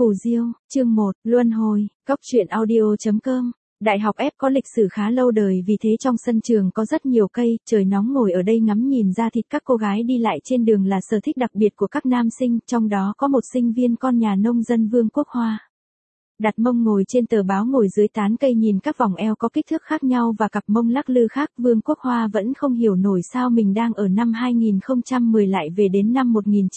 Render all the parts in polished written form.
Phù Diêu, chương 1, Luân hồi, Cóc truyện audio.com. Đại học F có lịch sử khá lâu đời, vì thế trong sân trường có rất nhiều cây, trời nóng ngồi ở đây ngắm nhìn ra thịt các cô gái đi lại trên đường là sở thích đặc biệt của các nam sinh, trong đó có một sinh viên con nhà nông dân Vương Quốc Hoa. Đặt mông ngồi trên tờ báo, ngồi dưới tán cây nhìn các vòng eo có kích thước khác nhau và cặp mông lắc lư khác, Vương Quốc Hoa vẫn không hiểu nổi sao mình đang ở năm 2010 lại về đến năm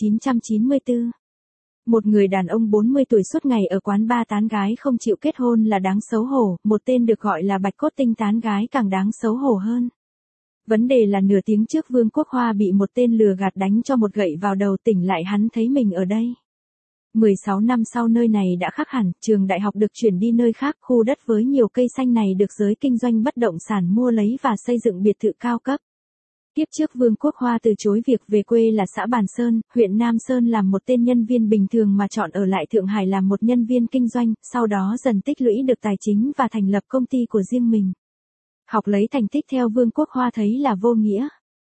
1994. Một người đàn ông 40 tuổi suốt ngày ở quán bar tán gái không chịu kết hôn là đáng xấu hổ, một tên được gọi là Bạch Cốt Tinh tán gái càng đáng xấu hổ hơn. Vấn đề là nửa tiếng trước Vương Quốc Hoa bị một tên lừa gạt đánh cho một gậy vào đầu, tỉnh lại hắn thấy mình ở đây. 16 năm sau nơi này đã khác hẳn, trường đại học được chuyển đi nơi khác, khu đất với nhiều cây xanh này được giới kinh doanh bất động sản mua lấy và xây dựng biệt thự cao cấp. Tiếp trước Vương Quốc Hoa từ chối việc về quê là xã Bàn Sơn, huyện Nam Sơn làm một tên nhân viên bình thường mà chọn ở lại Thượng Hải làm một nhân viên kinh doanh, sau đó dần tích lũy được tài chính và thành lập công ty của riêng mình. Học lấy thành tích theo Vương Quốc Hoa thấy là vô nghĩa.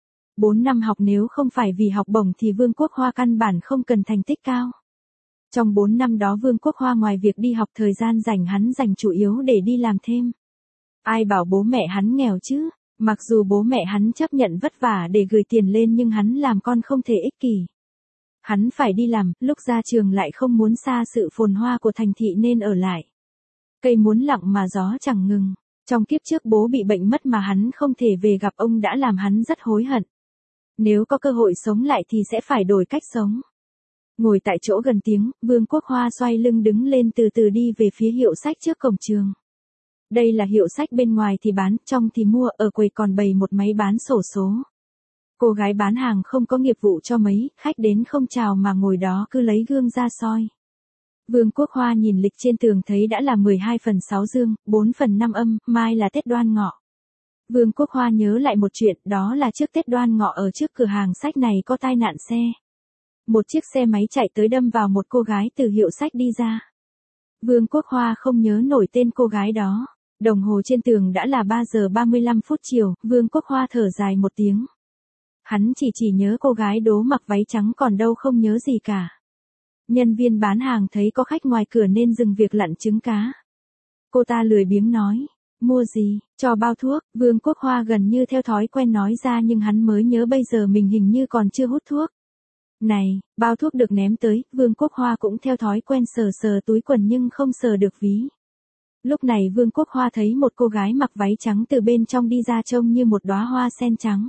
4 năm học nếu không phải vì học bổng thì Vương Quốc Hoa căn bản không cần thành tích cao. Trong 4 năm đó Vương Quốc Hoa ngoài việc đi học, thời gian rảnh hắn dành chủ yếu để đi làm thêm. Ai bảo bố mẹ hắn nghèo chứ? Mặc dù bố mẹ hắn chấp nhận vất vả để gửi tiền lên nhưng hắn làm con không thể ích kỷ. Hắn phải đi làm, lúc ra trường lại không muốn xa sự phồn hoa của thành thị nên ở lại. Cây muốn lặng mà gió chẳng ngừng. Trong kiếp trước bố bị bệnh mất mà hắn không thể về gặp ông đã làm hắn rất hối hận. Nếu có cơ hội sống lại thì sẽ phải đổi cách sống. Ngồi tại chỗ gần tiếng, Vương Quốc Hoa xoay lưng đứng lên từ từ đi về phía hiệu sách trước cổng trường. Đây là hiệu sách, bên ngoài thì bán, trong thì mua, ở quầy còn bày một máy bán xổ số. Cô gái bán hàng không có nghiệp vụ cho mấy, khách đến không chào mà ngồi đó cứ lấy gương ra soi. Vương Quốc Hoa nhìn lịch trên tường thấy đã là 12/6 dương, 4/5 âm, mai là Tết Đoan Ngọ. Vương Quốc Hoa nhớ lại một chuyện, đó là trước Tết Đoan Ngọ ở trước cửa hàng sách này có tai nạn xe. Một chiếc xe máy chạy tới đâm vào một cô gái từ hiệu sách đi ra. Vương Quốc Hoa không nhớ nổi tên cô gái đó. Đồng hồ trên tường đã là 3 giờ 35 phút chiều, Vương Quốc Hoa thở dài một tiếng. Hắn chỉ nhớ cô gái đố mặc váy trắng, còn đâu không nhớ gì cả. Nhân viên bán hàng thấy có khách ngoài cửa nên dừng việc lặn trứng cá. Cô ta lười biếng nói, mua gì, cho bao thuốc, Vương Quốc Hoa gần như theo thói quen nói ra nhưng hắn mới nhớ bây giờ mình hình như còn chưa hút thuốc. Này, bao thuốc được ném tới, Vương Quốc Hoa cũng theo thói quen sờ túi quần nhưng không sờ được ví. Lúc này Vương Quốc Hoa thấy một cô gái mặc váy trắng từ bên trong đi ra trông như một đóa hoa sen trắng.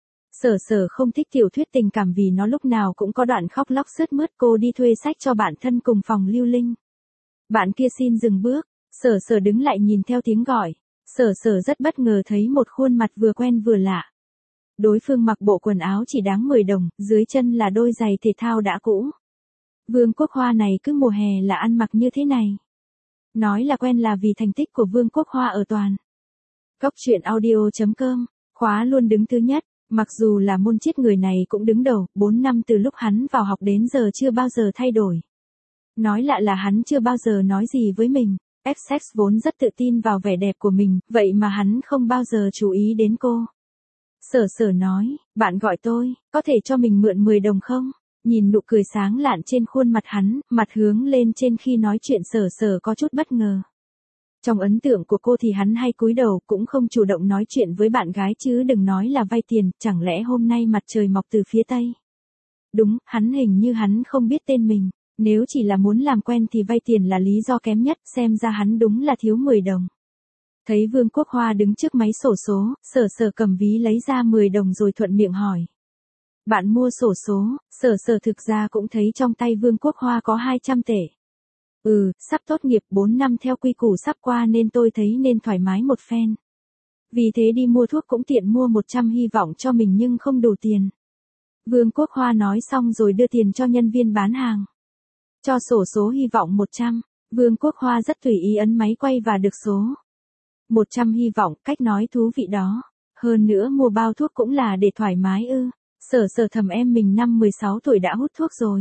Sở không thích tiểu thuyết tình cảm vì nó lúc nào cũng có đoạn khóc lóc sướt mướt, cô đi thuê sách cho bạn thân cùng phòng Lưu Linh. Bạn kia xin dừng bước, Sở đứng lại nhìn theo tiếng gọi. Sở rất bất ngờ thấy một khuôn mặt vừa quen vừa lạ. Đối phương mặc bộ quần áo chỉ đáng 10 đồng, dưới chân là đôi giày thể thao đã cũ. Vương Quốc Hoa này cứ mùa hè là ăn mặc như thế này. Nói là quen là vì thành tích của Vương Quốc Hoa ở toàn. Cóc truyện audio.com, khóa luôn đứng thứ nhất, mặc dù là môn triết người này cũng đứng đầu, 4 năm từ lúc hắn vào học đến giờ chưa bao giờ thay đổi. Nói lạ là hắn chưa bao giờ nói gì với mình, F-Sex vốn rất tự tin vào vẻ đẹp của mình, vậy mà hắn không bao giờ chú ý đến cô. Sở nói, bạn gọi tôi, có thể cho mình mượn 10 đồng không? Nhìn nụ cười sáng lạn trên khuôn mặt hắn, mặt hướng lên trên khi nói chuyện, Sở có chút bất ngờ. Trong ấn tượng của cô thì hắn hay cúi đầu, cũng không chủ động nói chuyện với bạn gái chứ đừng nói là vay tiền, chẳng lẽ hôm nay mặt trời mọc từ phía Tây? Đúng, hình như hắn không biết tên mình, nếu chỉ là muốn làm quen thì vay tiền là lý do kém nhất, xem ra hắn đúng là thiếu 10 đồng. Thấy Vương Quốc Hoa đứng trước máy xổ số, Sở cầm ví lấy ra 10 đồng rồi thuận miệng hỏi. Bạn mua xổ số, Sở thực ra cũng thấy trong tay Vương Quốc Hoa có 200 tệ. Sắp tốt nghiệp 4 năm theo quy củ sắp qua nên tôi thấy nên thoải mái một phen. Vì thế đi mua thuốc cũng tiện mua 100 hy vọng cho mình nhưng không đủ tiền. Vương Quốc Hoa nói xong rồi đưa tiền cho nhân viên bán hàng. Cho sổ số hy vọng 100, Vương Quốc Hoa rất tùy ý ấn máy quay và được số. 100 hy vọng, cách nói thú vị đó. Hơn nữa mua bao thuốc cũng là để thoải mái ư. Sở thầm em mình năm 16 tuổi đã hút thuốc rồi.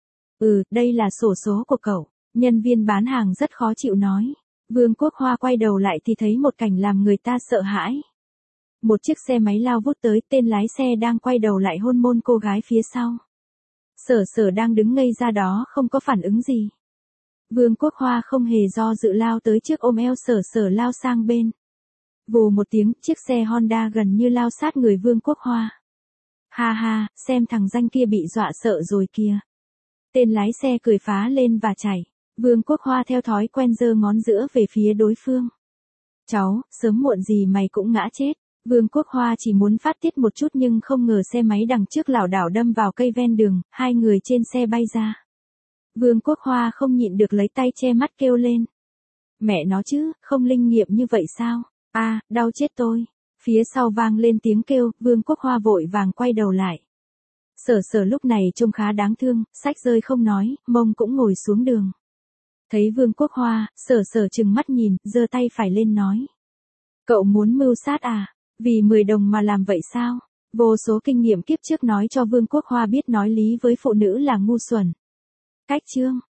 Đây là sổ số của cậu. Nhân viên bán hàng rất khó chịu nói. Vương Quốc Hoa quay đầu lại thì thấy một cảnh làm người ta sợ hãi. Một chiếc xe máy lao vút tới, tên lái xe đang quay đầu lại hôn môn cô gái phía sau. Sở đang đứng ngây ra đó không có phản ứng gì. Vương Quốc Hoa không hề do dự lao tới trước ôm eo Sở Sở lao sang bên. Vù một tiếng, chiếc xe Honda gần như lao sát người Vương Quốc Hoa. Ha ha, xem thằng danh kia bị dọa sợ rồi kìa. Tên lái xe cười phá lên và chạy. Vương Quốc Hoa theo thói quen giơ ngón giữa về phía đối phương. Cháu, sớm muộn gì mày cũng ngã chết. Vương Quốc Hoa chỉ muốn phát tiết một chút nhưng không ngờ xe máy đằng trước lảo đảo đâm vào cây ven đường, hai người trên xe bay ra. Vương Quốc Hoa không nhịn được lấy tay che mắt kêu lên. Mẹ nó chứ, không linh nghiệm như vậy sao? À, đau chết tôi. Phía sau vang lên tiếng kêu, Vương Quốc Hoa vội vàng quay đầu lại. Sở Sở lúc này trông khá đáng thương, xách rơi không nói, mông cũng ngồi xuống đường. Thấy Vương Quốc Hoa, Sở Sở trừng mắt nhìn, giơ tay phải lên nói. Cậu muốn mưu sát à? Vì 10 đồng mà làm vậy sao? Vô số kinh nghiệm kiếp trước nói cho Vương Quốc Hoa biết nói lý với phụ nữ là ngu xuẩn. Cách chương